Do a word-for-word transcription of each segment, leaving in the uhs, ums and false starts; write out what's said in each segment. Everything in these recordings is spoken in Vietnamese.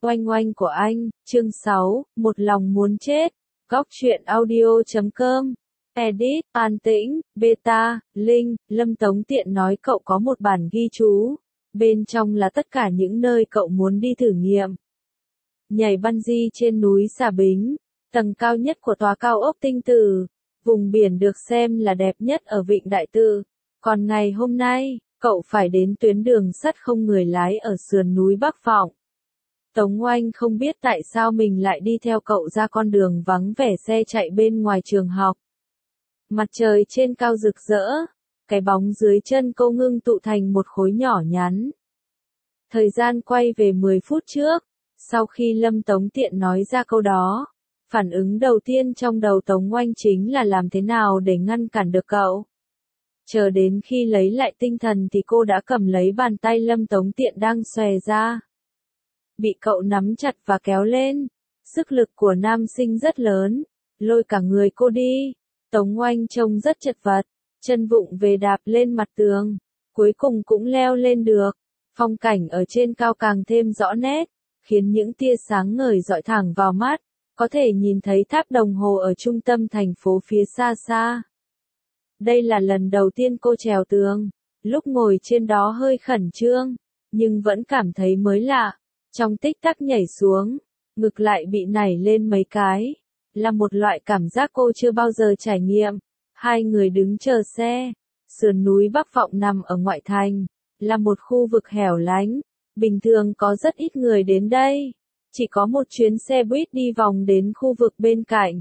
Oanh oanh của anh, chương sáu, một lòng muốn chết. Góc truyện audio chấm com. Edit, An Tĩnh, Beta, Linh, Lâm Tống tiện nói cậu có một bản ghi chú. Bên trong là tất cả những nơi cậu muốn đi thử nghiệm. Nhảy bungee trên núi Xà Bính, tầng cao nhất của tòa cao ốc Tinh Tử. Vùng biển được xem là đẹp nhất ở Vịnh Đại Từ. Còn ngày hôm nay, cậu phải đến tuyến đường sắt không người lái ở sườn núi Bắc Vọng. Tống Oanh không biết tại sao mình lại đi theo cậu ra con đường vắng vẻ xe chạy bên ngoài trường học. Mặt trời trên cao rực rỡ, cái bóng dưới chân cô ngưng tụ thành một khối nhỏ nhắn. Thời gian quay về mười phút trước, sau khi Lâm Tống tiện nói ra câu đó, phản ứng đầu tiên trong đầu Tống Oanh chính là làm thế nào để ngăn cản được cậu. Chờ đến khi lấy lại tinh thần thì cô đã cầm lấy bàn tay Lâm Tống tiện đang xòe ra. Bị cậu nắm chặt và kéo lên, sức lực của nam sinh rất lớn, lôi cả người cô đi. Tống Oanh trông rất chật vật, chân vụng về đạp lên mặt tường, cuối cùng cũng leo lên được. Phong cảnh ở trên cao càng thêm rõ nét, khiến những tia sáng ngời dọi thẳng vào mắt, có thể nhìn thấy tháp đồng hồ ở trung tâm thành phố phía xa xa. Đây là lần đầu tiên cô trèo tường, lúc ngồi trên đó hơi khẩn trương, nhưng vẫn cảm thấy mới lạ. Trong tích tắc nhảy xuống, ngực lại bị nảy lên mấy cái, là một loại cảm giác cô chưa bao giờ trải nghiệm. Hai người đứng chờ xe, sườn núi Bắc Vọng nằm ở ngoại thành, là một khu vực hẻo lánh, bình thường có rất ít người đến đây, chỉ có một chuyến xe buýt đi vòng đến khu vực bên cạnh.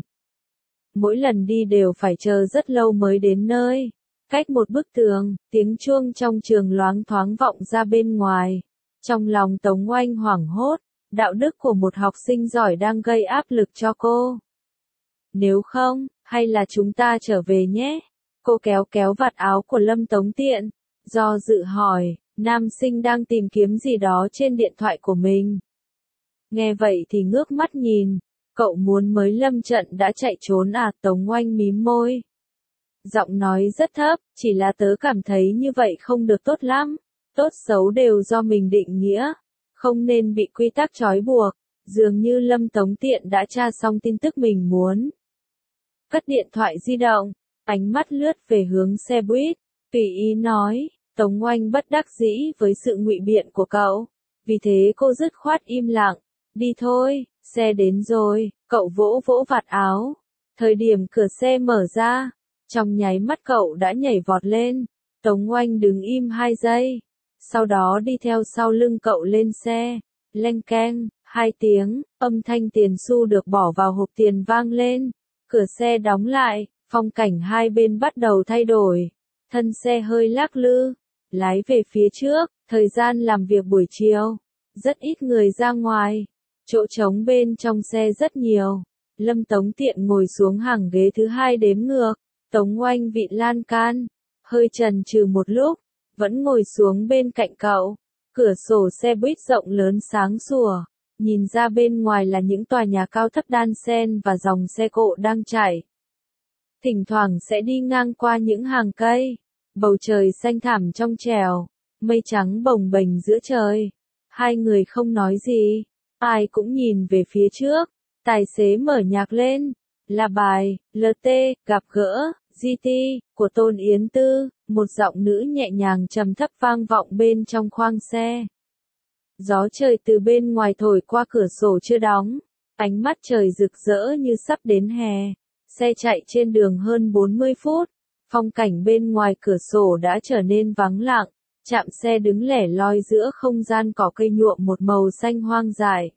Mỗi lần đi đều phải chờ rất lâu mới đến nơi. Cách một bức tường, tiếng chuông trong trường loáng thoáng vọng ra bên ngoài. Trong lòng Tống Oanh hoảng hốt, đạo đức của một học sinh giỏi đang gây áp lực cho cô. Nếu không, hay là chúng ta trở về nhé? Cô kéo kéo vạt áo của Lâm Tống tiện, do dự hỏi, nam sinh đang tìm kiếm gì đó trên điện thoại của mình. Nghe vậy thì ngước mắt nhìn, cậu muốn mới lâm trận đã chạy trốn à? Tống Oanh mím môi. Giọng nói rất thấp, chỉ là tớ cảm thấy như vậy không được tốt lắm. Tốt xấu đều do mình định nghĩa, không nên bị quy tắc trói buộc. Dường như Lâm Tống tiện đã tra xong tin tức mình muốn. Cất điện thoại di động, ánh mắt lướt về hướng xe buýt, tùy ý nói. Tống Oanh bất đắc dĩ với sự ngụy biện của cậu, vì thế cô dứt khoát im lặng. Đi thôi, xe đến rồi. Cậu vỗ vỗ vạt áo. Thời điểm cửa xe mở ra, trong nháy mắt cậu đã nhảy vọt lên. Tống Oanh đứng im hai giây, sau đó đi theo sau lưng cậu lên xe. Leng keng, hai tiếng, âm thanh tiền xu được bỏ vào hộp tiền vang lên. Cửa xe đóng lại, phong cảnh hai bên bắt đầu thay đổi. Thân xe hơi lắc lư, lái về phía trước. Thời gian làm việc buổi chiều, rất ít người ra ngoài. Chỗ trống bên trong xe rất nhiều. Lâm Tống tiện ngồi xuống hàng ghế thứ hai đếm ngược. Tống Oanh vịn lan can, hơi chần chừ một lúc, vẫn ngồi xuống bên cạnh cậu. Cửa sổ xe buýt rộng lớn sáng sủa, nhìn ra bên ngoài là những tòa nhà cao thấp đan xen và dòng xe cộ đang chạy. Thỉnh thoảng sẽ đi ngang qua những hàng cây, bầu trời xanh thẳm trong trẻo, mây trắng bồng bềnh giữa trời. Hai người không nói gì, ai cũng nhìn về phía trước. Tài xế mở nhạc lên, là bài lờ tê gặp gỡ giê tê của Tôn Yến Tư, một giọng nữ nhẹ nhàng trầm thấp vang vọng bên trong khoang xe. Gió trời từ bên ngoài thổi qua cửa sổ chưa đóng, ánh mắt trời rực rỡ như sắp đến hè. Xe chạy trên đường hơn bốn mươi phút, phong cảnh bên ngoài cửa sổ đã trở nên vắng lặng, trạm xe đứng lẻ loi giữa không gian cỏ cây nhuộm một màu xanh hoang dại.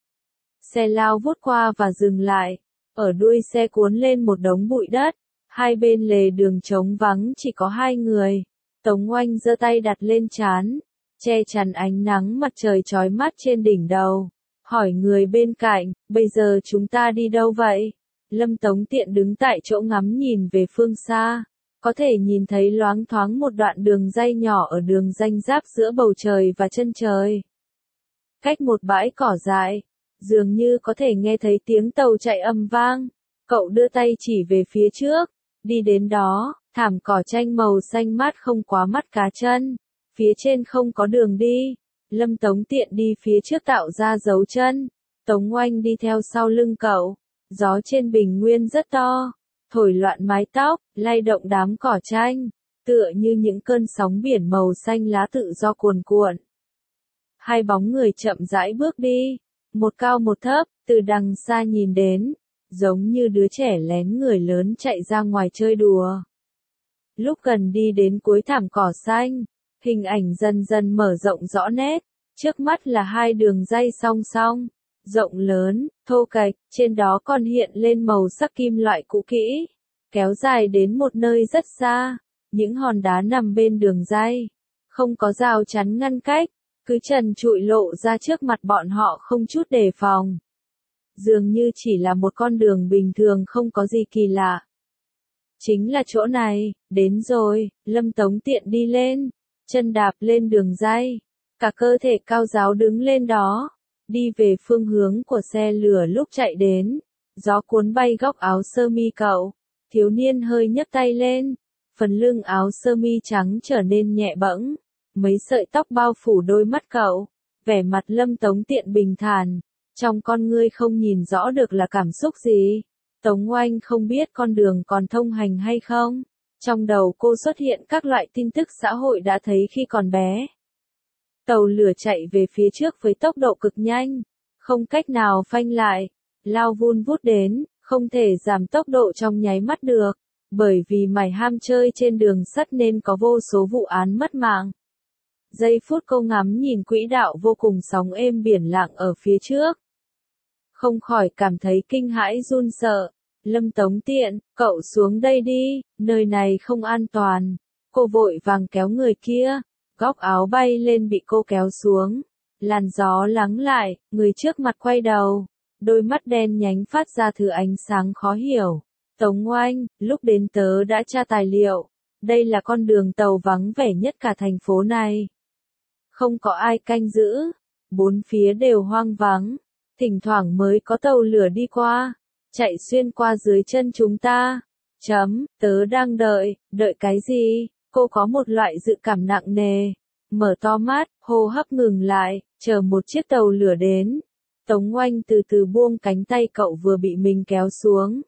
Xe lao vút qua và dừng lại, ở đuôi xe cuốn lên một đống bụi đất, hai bên lề đường trống vắng chỉ có hai người. Tống Oanh giơ tay đặt lên trán, che chắn ánh nắng mặt trời chói mắt trên đỉnh đầu, hỏi người bên cạnh, bây giờ chúng ta đi đâu vậy? Lâm Tống tiện đứng tại chỗ ngắm nhìn về phương xa, có thể nhìn thấy loáng thoáng một đoạn đường ray nhỏ ở đường ranh giáp giữa bầu trời và chân trời. Cách một bãi cỏ dại, dường như có thể nghe thấy tiếng tàu chạy ầm vang. Cậu đưa tay chỉ về phía trước, đi đến đó, thảm cỏ tranh màu xanh mát không quá mắt cá chân. Phía trên không có đường đi, Lâm Tống Tiện đi phía trước tạo ra dấu chân. Tống Oanh đi theo sau lưng cậu. Gió trên bình nguyên rất to, thổi loạn mái tóc, lay động đám cỏ tranh, tựa như những cơn sóng biển màu xanh lá tự do cuồn cuộn. Hai bóng người chậm rãi bước đi, một cao một thấp, từ đằng xa nhìn đến, giống như đứa trẻ lén người lớn chạy ra ngoài chơi đùa. Lúc gần đi đến cuối thảm cỏ xanh, hình ảnh dần dần mở rộng rõ nét, trước mắt là hai đường ray song song, rộng lớn, thô kệch, trên đó còn hiện lên màu sắc kim loại cũ kỹ, kéo dài đến một nơi rất xa, những hòn đá nằm bên đường ray, không có rào chắn ngăn cách, cứ trần trụi lộ ra trước mặt bọn họ không chút đề phòng. Dường như chỉ là một con đường bình thường không có gì kỳ lạ. Chính là chỗ này, đến rồi, Lâm Tống Tiện đi lên, chân đạp lên đường ray, cả cơ thể cao ráo đứng lên đó, đi về phương hướng của xe lửa lúc chạy đến. Gió cuốn bay góc áo sơ mi cậu, thiếu niên hơi nhấc tay lên, phần lưng áo sơ mi trắng trở nên nhẹ bẫng, mấy sợi tóc bao phủ đôi mắt cậu, vẻ mặt Lâm Tống Tiện bình thản, trong con ngươi không nhìn rõ được là cảm xúc gì. Tống Oanh không biết con đường còn thông hành hay không, trong đầu cô xuất hiện các loại tin tức xã hội đã thấy khi còn bé. Tàu lửa chạy về phía trước với tốc độ cực nhanh, không cách nào phanh lại, lao vun vút đến, không thể giảm tốc độ trong nháy mắt được, bởi vì mải ham chơi trên đường sắt nên có vô số vụ án mất mạng. Giây phút cô ngắm nhìn quỹ đạo vô cùng sóng êm biển lặng ở phía trước, không khỏi cảm thấy kinh hãi run sợ. Lâm Tống Tiện, cậu xuống đây đi, nơi này không an toàn. Cô vội vàng kéo người kia, góc áo bay lên bị cô kéo xuống. Làn gió lắng lại, người trước mặt quay đầu, đôi mắt đen nhánh phát ra thứ ánh sáng khó hiểu. Tống Oanh, lúc đến tớ đã tra tài liệu, đây là con đường tàu vắng vẻ nhất cả thành phố này. Không có ai canh giữ, bốn phía đều hoang vắng, thỉnh thoảng mới có tàu lửa đi qua, chạy xuyên qua dưới chân chúng ta. Chấm, tớ đang đợi, đợi cái gì? Cô có một loại dự cảm nặng nề, mở to mắt, hô hấp ngừng lại, chờ một chiếc tàu lửa đến. Tống Oanh từ từ buông cánh tay cậu vừa bị mình kéo xuống.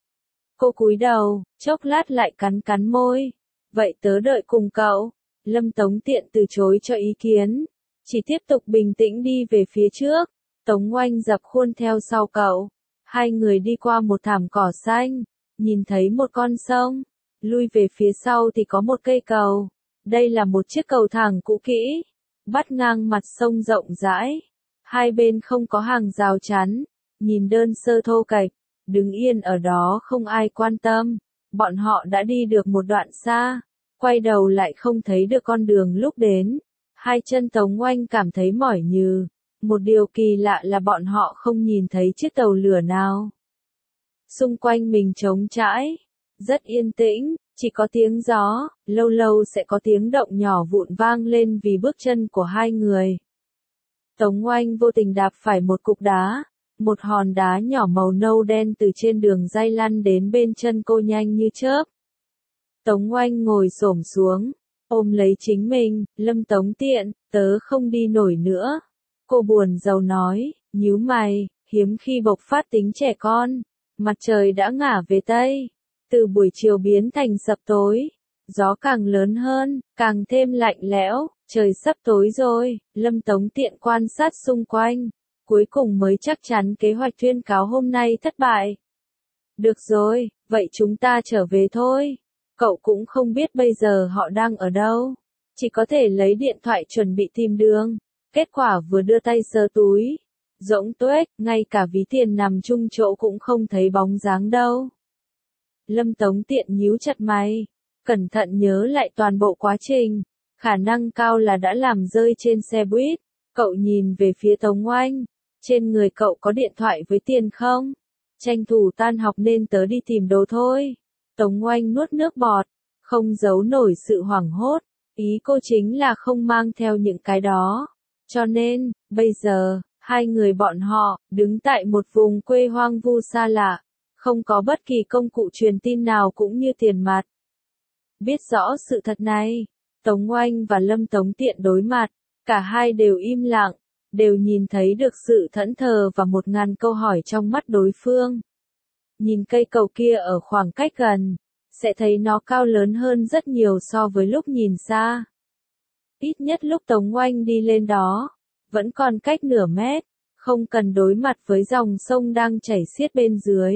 Cô cúi đầu, chốc lát lại cắn cắn môi. Vậy tớ đợi cùng cậu. Lâm Tống Tiện từ chối cho ý kiến, chỉ tiếp tục bình tĩnh đi về phía trước. Tống Oanh dập khuôn theo sau cậu. Hai người đi qua một thảm cỏ xanh, nhìn thấy một con sông, lui về phía sau thì có một cây cầu. Đây là một chiếc cầu thang cũ kỹ, bắt ngang mặt sông rộng rãi. Hai bên không có hàng rào chắn, nhìn đơn sơ thô kệch, đứng yên ở đó không ai quan tâm. Bọn họ đã đi được một đoạn xa, quay đầu lại không thấy được con đường lúc đến. Hai chân Tống Oanh cảm thấy mỏi nhừ. Một điều kỳ lạ là bọn họ không nhìn thấy chiếc tàu lửa nào. Xung quanh mình trống trải, rất yên tĩnh, chỉ có tiếng gió, lâu lâu sẽ có tiếng động nhỏ vụn vang lên vì bước chân của hai người. Tống Oanh vô tình đạp phải một cục đá, một hòn đá nhỏ màu nâu đen từ trên đường ray lăn đến bên chân cô nhanh như chớp. Tống Oanh ngồi xổm xuống, ôm lấy chính mình, Lâm Tống Tiện, tớ không đi nổi nữa. Cô buồn rầu nói, nhíu mày, hiếm khi bộc phát tính trẻ con. Mặt trời đã ngả về Tây, từ buổi chiều biến thành sập tối. Gió càng lớn hơn, càng thêm lạnh lẽo, trời sắp tối rồi. Lâm Tống Tiện quan sát xung quanh, cuối cùng mới chắc chắn kế hoạch tuyên cáo hôm nay thất bại. Được rồi, vậy chúng ta trở về thôi. Cậu cũng không biết bây giờ họ đang ở đâu, chỉ có thể lấy điện thoại chuẩn bị tìm đường. Kết quả vừa đưa tay sờ túi, rỗng tuếch, ngay cả ví tiền nằm chung chỗ cũng không thấy bóng dáng đâu. Lâm Tống Tiện nhíu chặt mày, cẩn thận nhớ lại toàn bộ quá trình, khả năng cao là đã làm rơi trên xe buýt. Cậu nhìn về phía Tống Oanh, trên người cậu có điện thoại với tiền không? Tranh thủ tan học nên tớ đi tìm đồ thôi. Tống Oanh nuốt nước bọt, không giấu nổi sự hoảng hốt, ý cô chính là không mang theo những cái đó. Cho nên, bây giờ, hai người bọn họ, đứng tại một vùng quê hoang vu xa lạ, không có bất kỳ công cụ truyền tin nào cũng như tiền mặt. Biết rõ sự thật này, Tống Oanh và Lâm Tống Tiện đối mặt, Cả hai đều im lặng, đều nhìn thấy được sự thẫn thờ và một ngàn câu hỏi trong mắt đối phương. Nhìn cây cầu kia ở khoảng cách gần, sẽ thấy nó cao lớn hơn rất nhiều so với lúc nhìn xa. Ít nhất lúc Tống Oanh đi lên đó, vẫn còn cách nửa mét, không cần đối mặt với dòng sông đang chảy xiết bên dưới.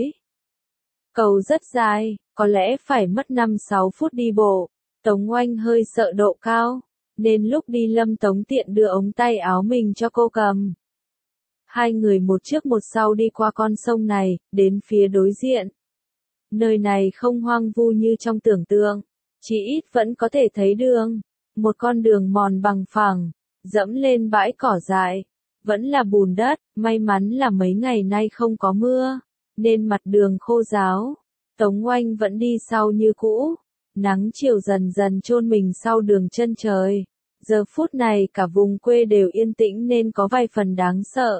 Cầu rất dài, có lẽ phải mất năm sáu phút đi bộ. Tống Oanh hơi sợ độ cao, nên lúc đi Lâm Tống tiện đưa ống tay áo mình cho cô cầm. Hai người một trước một sau đi qua con sông này, đến phía đối diện. Nơi này không hoang vu như trong tưởng tượng, chỉ ít vẫn có thể thấy đường. Một con đường mòn bằng phẳng, dẫm lên bãi cỏ dại, vẫn là bùn đất, may mắn là mấy ngày nay không có mưa, nên mặt đường khô ráo. Tống Oanh vẫn đi sau như cũ, nắng chiều dần dần chôn mình sau đường chân trời. Giờ phút này cả vùng quê đều yên tĩnh nên có vài phần đáng sợ.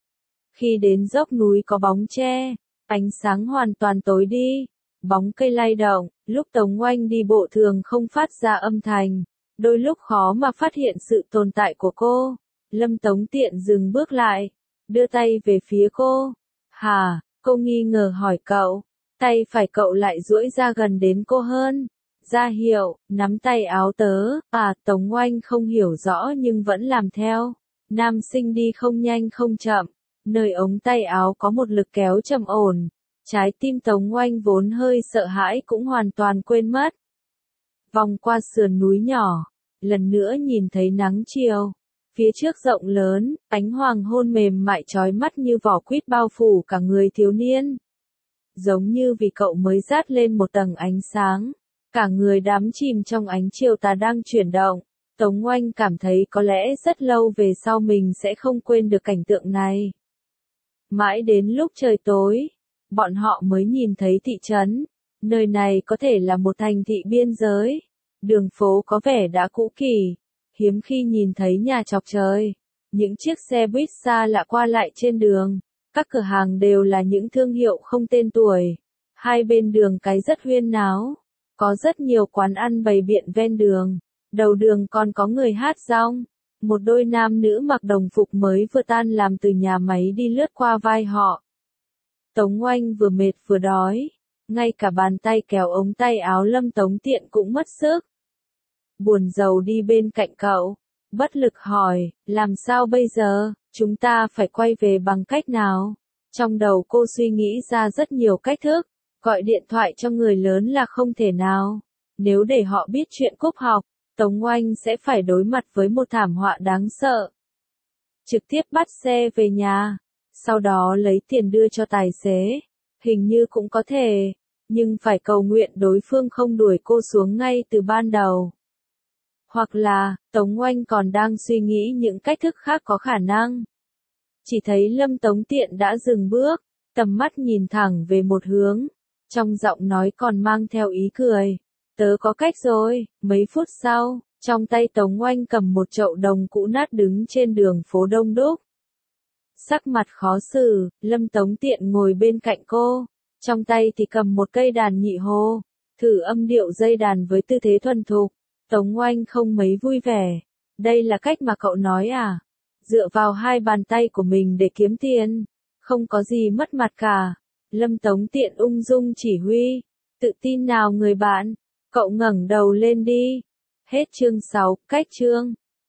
Khi đến dốc núi có bóng tre, ánh sáng hoàn toàn tối đi, bóng cây lay động, lúc Tống Oanh đi bộ thường không phát ra âm thanh, đôi lúc khó mà phát hiện sự tồn tại của cô. Lâm Tống tiện dừng bước lại, đưa tay về phía cô. Hả, cô nghi ngờ hỏi cậu, tay phải cậu lại duỗi ra gần đến cô hơn. Ra hiệu, nắm tay áo tớ, à, Tống Oanh không hiểu rõ nhưng vẫn làm theo. Nam sinh đi không nhanh không chậm, nơi ống tay áo có một lực kéo trầm ổn. Trái tim Tống Oanh vốn hơi sợ hãi cũng hoàn toàn quên mất. Vòng qua sườn núi nhỏ, lần nữa nhìn thấy nắng chiều. Phía trước rộng lớn, ánh hoàng hôn mềm mại chói mắt như vỏ quýt bao phủ cả người thiếu niên. Giống như vì cậu mới dát lên một tầng ánh sáng. Cả người đắm chìm trong ánh chiều tà đang chuyển động. Tống Oanh cảm thấy có lẽ rất lâu về sau mình sẽ không quên được cảnh tượng này. Mãi đến lúc trời tối, bọn họ mới nhìn thấy thị trấn. Nơi này có thể là một thành thị biên giới. Đường phố có vẻ đã cũ kỹ, hiếm khi nhìn thấy nhà chọc trời. Những chiếc xe buýt xa lạ qua lại trên đường. Các cửa hàng đều là những thương hiệu không tên tuổi. Hai bên đường cái rất huyên náo. Có rất nhiều quán ăn bày biện ven đường. Đầu đường còn có người hát rong. Một đôi nam nữ mặc đồng phục mới vừa tan làm từ nhà máy đi lướt qua vai họ. Tống Oanh vừa mệt vừa đói. Ngay cả bàn tay kéo ống tay áo Lâm Tống tiện cũng mất sức. Buồn rầu đi bên cạnh cậu. Bất lực hỏi, làm sao bây giờ, chúng ta phải quay về bằng cách nào? Trong đầu cô suy nghĩ ra rất nhiều cách thức. Gọi điện thoại cho người lớn là không thể nào. Nếu để họ biết chuyện Cúc học, Tống Oanh sẽ phải đối mặt với một thảm họa đáng sợ. Trực tiếp bắt xe về nhà, sau đó lấy tiền đưa cho tài xế. Hình như cũng có thể, nhưng phải cầu nguyện đối phương không đuổi cô xuống ngay từ ban đầu. Hoặc là, Tống Oanh còn đang suy nghĩ những cách thức khác có khả năng. Chỉ thấy Lâm Tống tiện đã dừng bước, tầm mắt nhìn thẳng về một hướng. Trong giọng nói còn mang theo ý cười. Tớ có cách rồi. Mấy phút sau, trong tay Tống Oanh cầm một chậu đồng cũ nát đứng trên đường phố đông đúc. Sắc mặt khó xử, Lâm Tống tiện ngồi bên cạnh cô. Trong tay thì cầm một cây đàn nhị hô. Thử âm điệu dây đàn với tư thế thuần thục. Tống Oanh không mấy vui vẻ. Đây là cách mà cậu nói à? Dựa vào hai bàn tay của mình để kiếm tiền. Không có gì mất mặt cả. Lâm Tống tiện ung dung chỉ huy. Tự tin nào người bạn? Cậu ngẩng đầu lên đi. Hết chương sáu, cách chương.